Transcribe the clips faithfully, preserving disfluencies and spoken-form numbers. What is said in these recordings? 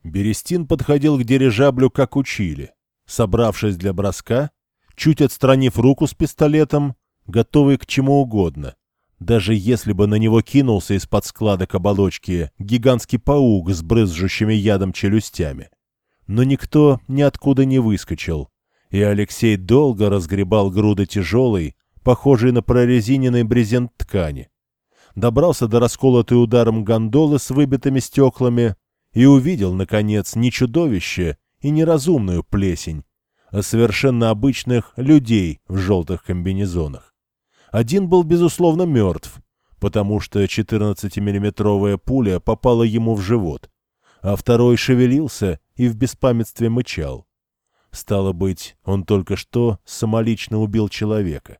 Берестин подходил к дирижаблю, как учили, собравшись для броска, чуть отстранив руку с пистолетом, готовый к чему угодно, даже если бы на него кинулся из-под складок оболочки гигантский паук с брызжущими ядом челюстями. Но никто ниоткуда не выскочил, и Алексей долго разгребал груды тяжелой, похожей на прорезиненный брезент ткани. Добрался до расколотой ударом гондолы с выбитыми стеклами и увидел, наконец, не чудовище и неразумную плесень, а совершенно обычных людей в желтых комбинезонах. Один был, безусловно, мертв, потому что четырнадцатимиллиметровая пуля попала ему в живот, а второй шевелился и в беспамятстве мычал. Стало быть, он только что самолично убил человека.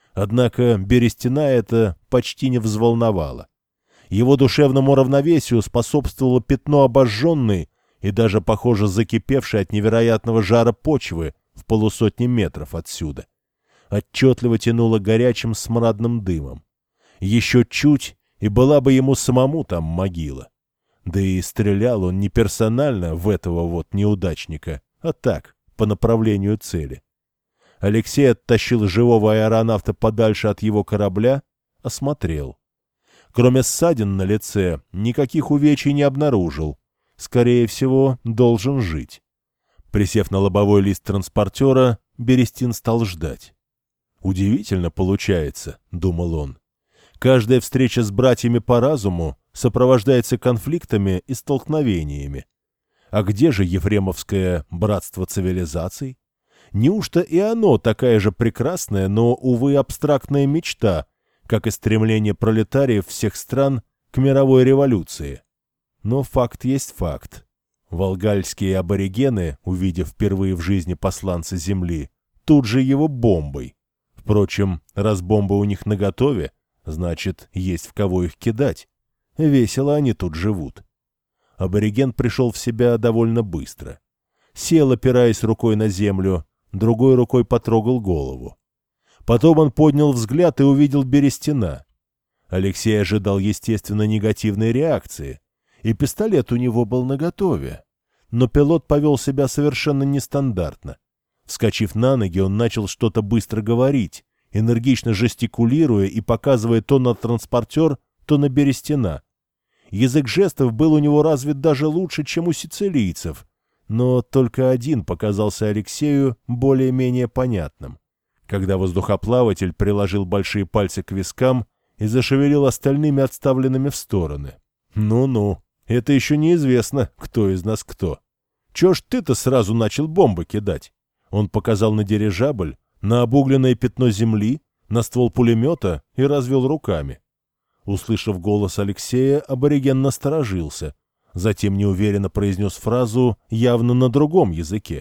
Однако Берестина это почти не взволновало. Его душевному равновесию способствовало пятно обожженной и даже, похоже, закипевшей от невероятного жара почвы в полусотни метров отсюда. Отчетливо тянуло горячим смрадным дымом. Еще чуть, и была бы ему самому там могила. Да и стрелял он не персонально в этого вот неудачника, а так, по направлению цели. Алексей оттащил живого аэронавта подальше от его корабля, осмотрел. Кроме ссадин на лице, никаких увечий не обнаружил. Скорее всего, должен жить. Присев на лобовой лист транспортера, Берестин стал ждать. «Удивительно получается», — думал он. «Каждая встреча с братьями по разуму сопровождается конфликтами и столкновениями. А где же Ефремовское братство цивилизаций? Неужто и оно такая же прекрасная, но, увы, абстрактная мечта, как и стремление пролетариев всех стран к мировой революции? Но факт есть факт. Волгальские аборигены, увидев впервые в жизни посланца Земли, тут же его бомбой. Впрочем, раз бомба у них наготове, значит, есть в кого их кидать. Весело они тут живут. Абориген пришел в себя довольно быстро. Сел, опираясь рукой на землю, другой рукой потрогал голову. Потом он поднял взгляд и увидел Берестина. Алексей ожидал, естественно, негативной реакции, и пистолет у него был наготове. Но пилот повел себя совершенно нестандартно. Вскочив на ноги, он начал что-то быстро говорить, энергично жестикулируя и показывая то на транспортер, то на Берестина. Язык жестов был у него развит даже лучше, чем у сицилийцев, но только один показался Алексею более-менее понятным. Когда воздухоплаватель приложил большие пальцы к вискам и зашевелил остальными отставленными в стороны. «Ну-ну, это еще неизвестно, кто из нас кто. Чего ж ты-то сразу начал бомбы кидать?» Он показал на дирижабль, на обугленное пятно земли, на ствол пулемета и развел руками. Услышав голос Алексея, абориген насторожился, затем неуверенно произнес фразу явно на другом языке.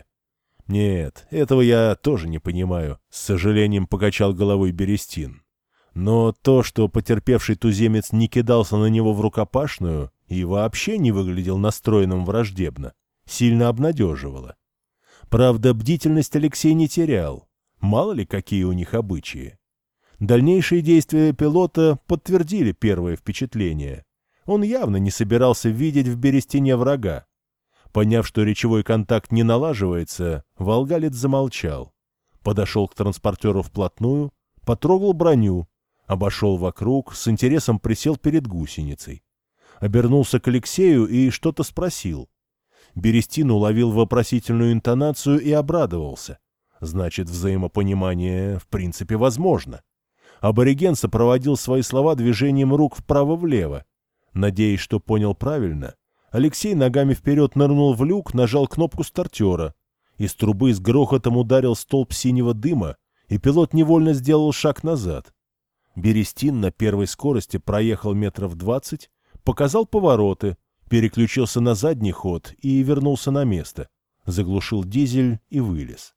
«Нет, этого я тоже не понимаю», — с сожалением покачал головой Берестин. Но то, что потерпевший туземец не кидался на него в рукопашную и вообще не выглядел настроенным враждебно, сильно обнадеживало. Правда, бдительность Алексей не терял. Мало ли, какие у них обычаи. Дальнейшие действия пилота подтвердили первое впечатление. Он явно не собирался видеть в Берестине врага. Поняв, что речевой контакт не налаживается, волгалец замолчал. Подошел к транспортеру вплотную, потрогал броню, обошел вокруг, с интересом присел перед гусеницей. Обернулся к Алексею и что-то спросил. Берестин уловил вопросительную интонацию и обрадовался. Значит, взаимопонимание в принципе возможно. Абориген сопроводил свои слова движением рук вправо-влево. Надеясь, что понял правильно, Алексей ногами вперед нырнул в люк, нажал кнопку стартера. Из трубы с грохотом ударил столб синего дыма, и пилот невольно сделал шаг назад. Берестин на первой скорости проехал метров двадцать, показал повороты, переключился на задний ход и вернулся на место. Заглушил дизель и вылез.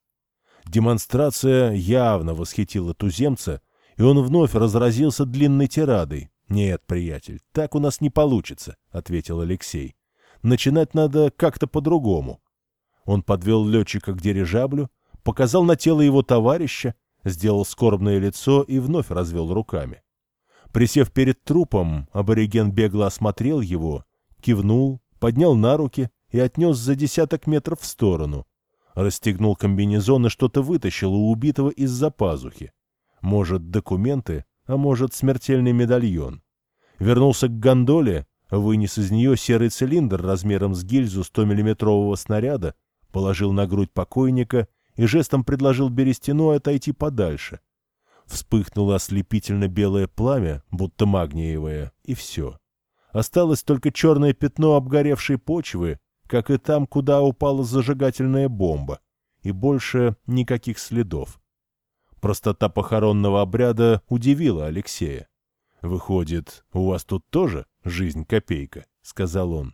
Демонстрация явно восхитила туземца, и он вновь разразился длинной тирадой. «Нет, приятель, так у нас не получится», — ответил Алексей. «Начинать надо как-то по-другому». Он подвел летчика к дирижаблю, показал на тело его товарища, сделал скорбное лицо и вновь развел руками. Присев перед трупом, абориген бегло осмотрел его, кивнул, поднял на руки и отнес за десяток метров в сторону. Расстегнул комбинезон и что-то вытащил у убитого из-за пазухи. Может, документы, а может, смертельный медальон. Вернулся к гондоле, вынес из нее серый цилиндр размером с гильзу стомиллиметрового снаряда, положил на грудь покойника и жестом предложил Берестину отойти подальше. Вспыхнуло ослепительно белое пламя, будто магниевое, и все. Осталось только черное пятно обгоревшей почвы, как и там, куда упала зажигательная бомба, и больше никаких следов. Простота похоронного обряда удивила Алексея. «Выходит, у вас тут тоже жизнь-копейка», — сказал он.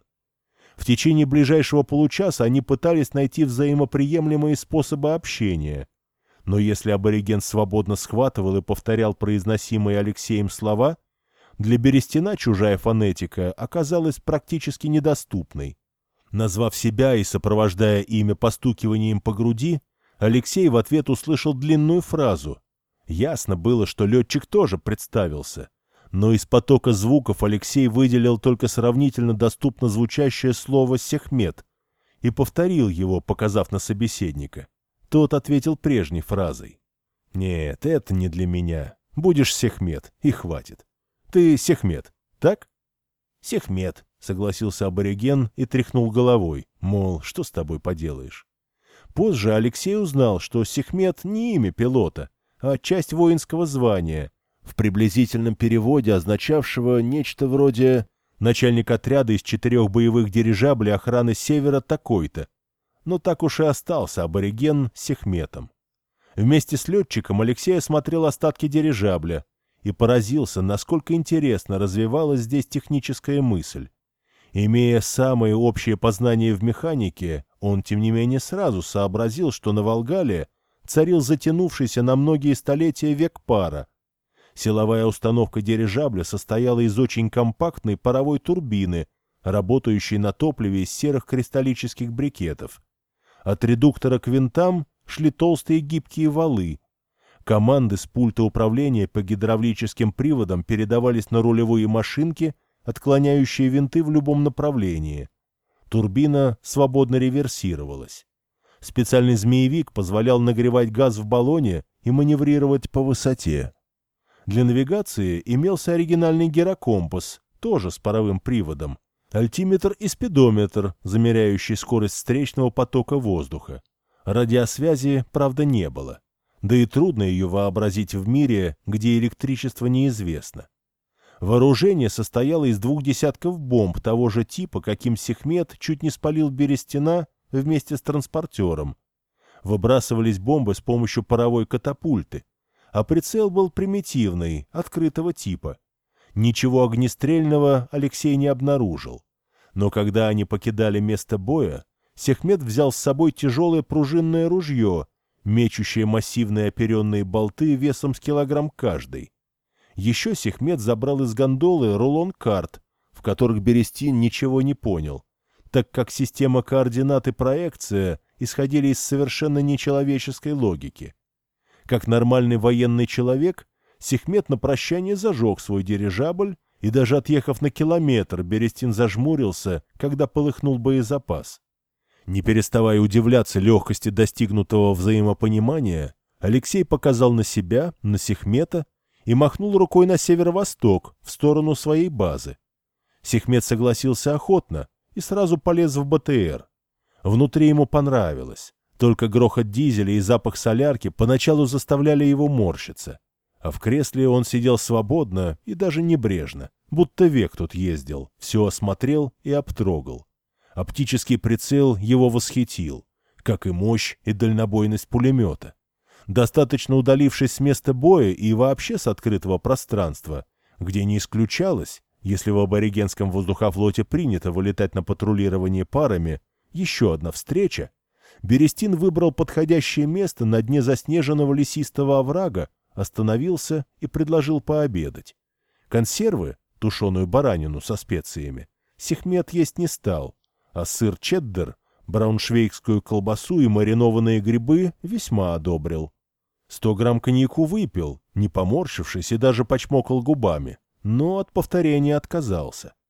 В течение ближайшего получаса они пытались найти взаимоприемлемые способы общения. Но если абориген свободно схватывал и повторял произносимые Алексеем слова, для Берестина чужая фонетика оказалась практически недоступной. Назвав себя и сопровождая имя постукиванием по груди, Алексей в ответ услышал длинную фразу. Ясно было, что летчик тоже представился. Но из потока звуков Алексей выделил только сравнительно доступно звучащее слово «Сехмет» и повторил его, показав на собеседника. Тот ответил прежней фразой. «Нет, это не для меня. Будешь Сехмет, и хватит. Ты Сехмет, так?» «Сехмет», — согласился абориген и тряхнул головой, мол, что с тобой поделаешь. Позже Алексей узнал, что Сехмет не имя пилота, а часть воинского звания, в приблизительном переводе означавшего нечто вроде «начальник отряда из четырех боевых дирижаблей охраны Севера такой-то». Но так уж и остался абориген Сехметом. Вместе с летчиком Алексей осмотрел остатки дирижабля и поразился, насколько интересно развивалась здесь техническая мысль. Имея самые общие познания в механике, он, тем не менее, сразу сообразил, что на Волгале царил затянувшийся на многие столетия век пара. Силовая установка дирижабля состояла из очень компактной паровой турбины, работающей на топливе из серых кристаллических брикетов. От редуктора к винтам шли толстые гибкие валы. Команды с пульта управления по гидравлическим приводам передавались на рулевые машинки, отклоняющие винты в любом направлении. Турбина свободно реверсировалась. Специальный змеевик позволял нагревать газ в баллоне и маневрировать по высоте. Для навигации имелся оригинальный гирокомпас, тоже с паровым приводом, альтиметр и спидометр, замеряющий скорость встречного потока воздуха. Радиосвязи, правда, не было. Да и трудно ее вообразить в мире, где электричество неизвестно. Вооружение состояло из двух десятков бомб того же типа, каким Сехмет чуть не спалил Берестина вместе с транспортером. Выбрасывались бомбы с помощью паровой катапульты, а прицел был примитивный, открытого типа. Ничего огнестрельного Алексей не обнаружил. Но когда они покидали место боя, Сехмет взял с собой тяжелое пружинное ружье, мечущее массивные оперенные болты весом с килограмм каждый. Еще Сехмет забрал из гондолы рулон карт, в которых Берестин ничего не понял, так как система координат и проекция исходили из совершенно нечеловеческой логики. Как нормальный военный человек, Сехмет на прощание зажег свой дирижабль, и даже отъехав на километр, Берестин зажмурился, когда полыхнул боезапас. Не переставая удивляться легкости достигнутого взаимопонимания, Алексей показал на себя, на Сехмета и махнул рукой на северо-восток, в сторону своей базы. Сехмет согласился охотно и сразу полез в БТР. Внутри ему понравилось, только грохот дизеля и запах солярки поначалу заставляли его морщиться. А в кресле он сидел свободно и даже небрежно, будто век тут ездил, все осмотрел и обтрогал. Оптический прицел его восхитил, как и мощь и дальнобойность пулемета. Достаточно удалившись с места боя и вообще с открытого пространства, где не исключалось, если в аборигенском воздухофлоте принято вылетать на патрулирование парами, еще одна встреча, Берестин выбрал подходящее место на дне заснеженного лесистого оврага, остановился и предложил пообедать. Консервы, тушеную баранину со специями, Сехмет есть не стал, а сыр чеддер, брауншвейгскую колбасу и маринованные грибы весьма одобрил. Сто грамм коньяку выпил, не поморщившись и даже почмокал губами, но от повторения отказался.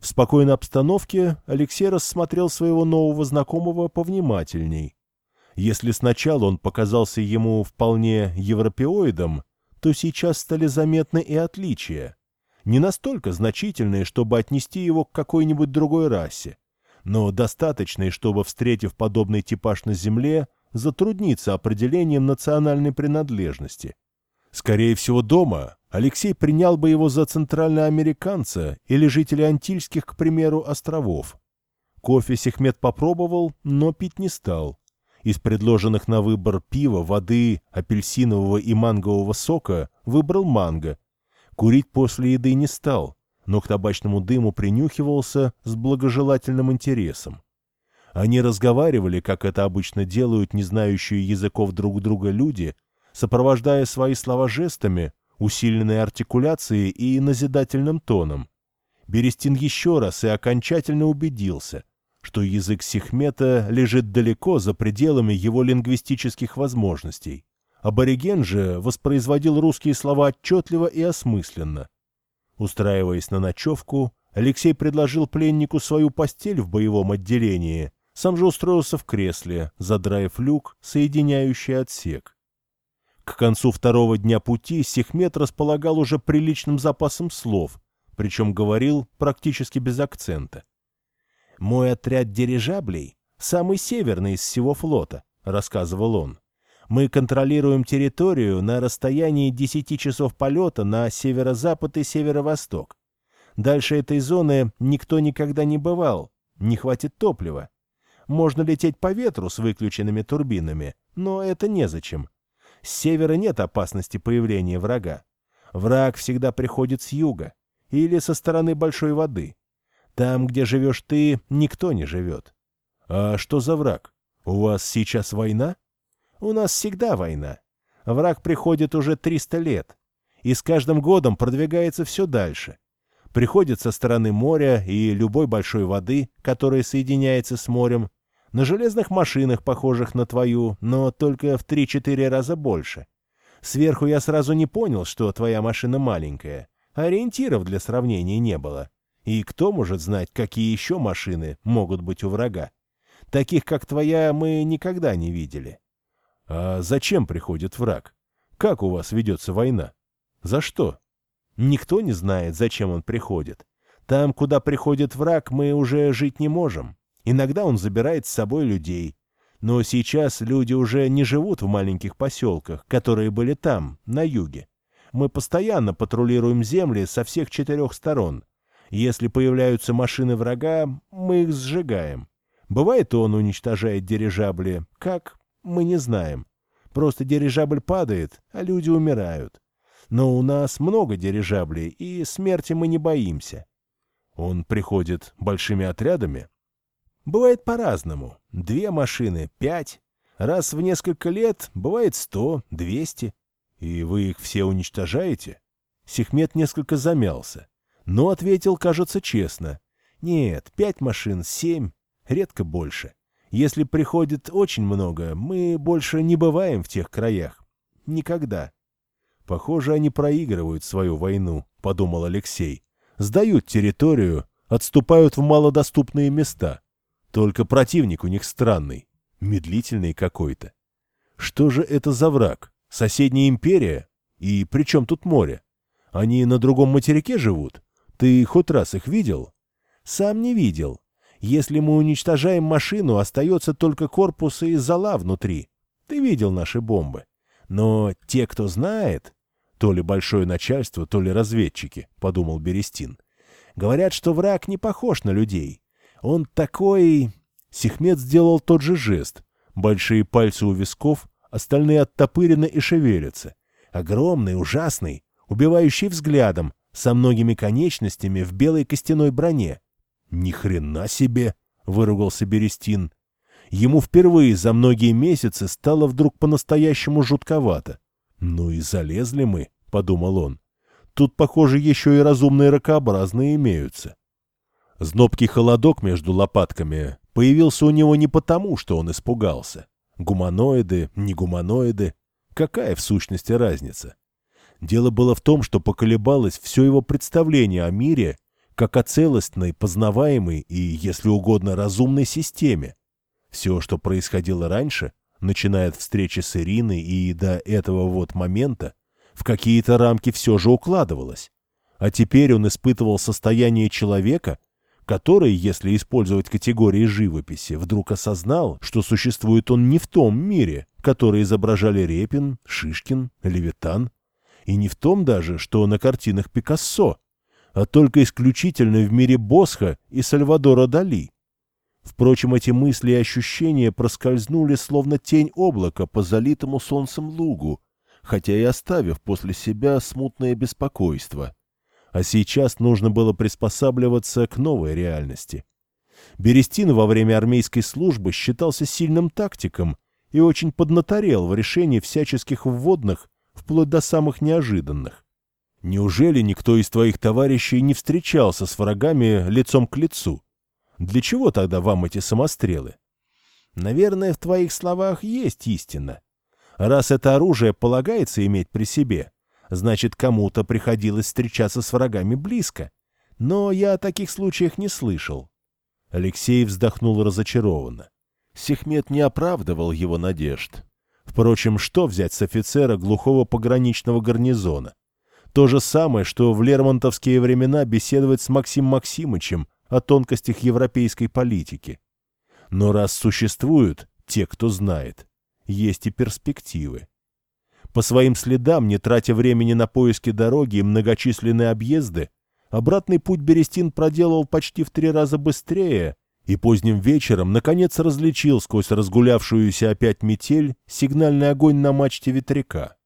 В спокойной обстановке Алексей рассмотрел своего нового знакомого повнимательней. Если сначала он показался ему вполне европеоидом, то сейчас стали заметны и отличия. Не настолько значительные, чтобы отнести его к какой-нибудь другой расе, но достаточные, чтобы, встретив подобный типаж на Земле, затрудниться определением национальной принадлежности. Скорее всего, дома Алексей принял бы его за центральноамериканца или жителя Антильских, к примеру, островов. Кофе Сехмет попробовал, но пить не стал. Из предложенных на выбор пива, воды, апельсинового и мангового сока выбрал манго. Курить после еды не стал, но к табачному дыму принюхивался с благожелательным интересом. Они разговаривали, как это обычно делают не знающие языков друг друга люди, сопровождая свои слова жестами, усиленной артикуляцией и назидательным тоном. Берестин еще раз и окончательно убедился, что язык Сехмета лежит далеко за пределами его лингвистических возможностей. Абориген же воспроизводил русские слова отчетливо и осмысленно. Устраиваясь на ночевку, Алексей предложил пленнику свою постель в боевом отделении, сам же устроился в кресле, задраив люк, соединяющий отсек. К концу второго дня пути Сехмет располагал уже приличным запасом слов, причем говорил практически без акцента. «Мой отряд дирижаблей самый северный из всего флота», — рассказывал он. «Мы контролируем территорию на расстоянии десяти часов полета на северо-запад и северо-восток. Дальше этой зоны никто никогда не бывал, не хватит топлива. Можно лететь по ветру с выключенными турбинами, но это незачем. С севера нет опасности появления врага. Враг всегда приходит с юга или со стороны большой воды. Там, где живешь ты, никто не живет». «А что за враг? У вас сейчас война?» «У нас всегда война. Враг приходит уже триста лет, и с каждым годом продвигается все дальше. Приходит со стороны моря и любой большой воды, которая соединяется с морем, на железных машинах, похожих на твою, но только в три-четыре раза больше. Сверху я сразу не понял, что твоя машина маленькая. Ориентиров для сравнения не было. И кто может знать, какие еще машины могут быть у врага? Таких, как твоя, мы никогда не видели». «А зачем приходит враг? Как у вас ведется война? За что?» «Никто не знает, зачем он приходит. Там, куда приходит враг, мы уже жить не можем. Иногда он забирает с собой людей. Но сейчас люди уже не живут в маленьких поселках, которые были там, на юге. Мы постоянно патрулируем земли со всех четырех сторон. Если появляются машины врага, мы их сжигаем. Бывает, он уничтожает дирижабли. Как? Мы не знаем. Просто дирижабль падает, а люди умирают. Но у нас много дирижаблей, и смерти мы не боимся». «Он приходит большими отрядами?» «Бывает по-разному. Две машины, пять. Раз в несколько лет бывает сто, двести». «И вы их все уничтожаете?» Сехмет несколько замялся, но ответил, кажется, честно. «Нет, пять машин, семь, редко больше. Если приходит очень много, мы больше не бываем в тех краях. Никогда». «Похоже, они проигрывают свою войну», — подумал Алексей. «Сдают территорию, отступают в малодоступные места. Только противник у них странный, медлительный какой-то. Что же это за враг? Соседняя империя? И при чем тут море? Они на другом материке живут? Ты хоть раз их видел?» «Сам не видел. Если мы уничтожаем машину, остается только корпус и зола внутри. Ты видел наши бомбы. Но те, кто знает...» «То ли большое начальство, то ли разведчики», — подумал Берестин. «Говорят, что враг не похож на людей. Он такой...» Сехмет сделал тот же жест. Большие пальцы у висков, остальные оттопырены и шевелятся. Огромный, ужасный, убивающий взглядом, со многими конечностями в белой костяной броне. «Ни хрена себе!» — выругался Берестин. Ему впервые за многие месяцы стало вдруг по-настоящему жутковато. «Ну и залезли мы», — подумал он. «Тут, похоже, еще и разумные ракообразные имеются». Знобкий холодок между лопатками появился у него не потому, что он испугался. Гуманоиды, не гуманоиды. Какая в сущности разница? Дело было в том, что поколебалось все его представление о мире, как о целостной, познаваемой и, если угодно, разумной системе. Все, что происходило раньше, начиная от встречи с Ириной и до этого вот момента, в какие-то рамки все же укладывалось. А теперь он испытывал состояние человека, который, если использовать категории живописи, вдруг осознал, что существует он не в том мире, который изображали Репин, Шишкин, Левитан, и не в том даже, что на картинах Пикассо, а только исключительно в мире Босха и Сальвадора Дали. Впрочем, эти мысли и ощущения проскользнули, словно тень облака по залитому солнцем лугу, хотя и оставив после себя смутное беспокойство. А сейчас нужно было приспосабливаться к новой реальности. Берестин во время армейской службы считался сильным тактиком и очень поднаторел в решении всяческих вводных, вплоть до самых неожиданных. Неужели никто из твоих товарищей не встречался с врагами лицом к лицу? Для чего тогда вам эти самострелы? Наверное, в твоих словах есть истина. Раз это оружие полагается иметь при себе, значит, кому-то приходилось встречаться с врагами близко. Но я о таких случаях не слышал. Алексей вздохнул разочарованно. Сехмет не оправдывал его надежд. Впрочем, что взять с офицера глухого пограничного гарнизона? То же самое, что в лермонтовские времена беседовать с Максимом Максимычем о тонкостях европейской политики. Но раз существуют те, кто знает, есть и перспективы. По своим следам, не тратя времени на поиски дороги и многочисленные объезды, обратный путь Берестин проделал почти в три раза быстрее и поздним вечером наконец различил сквозь разгулявшуюся опять метель сигнальный огонь на мачте ветряка.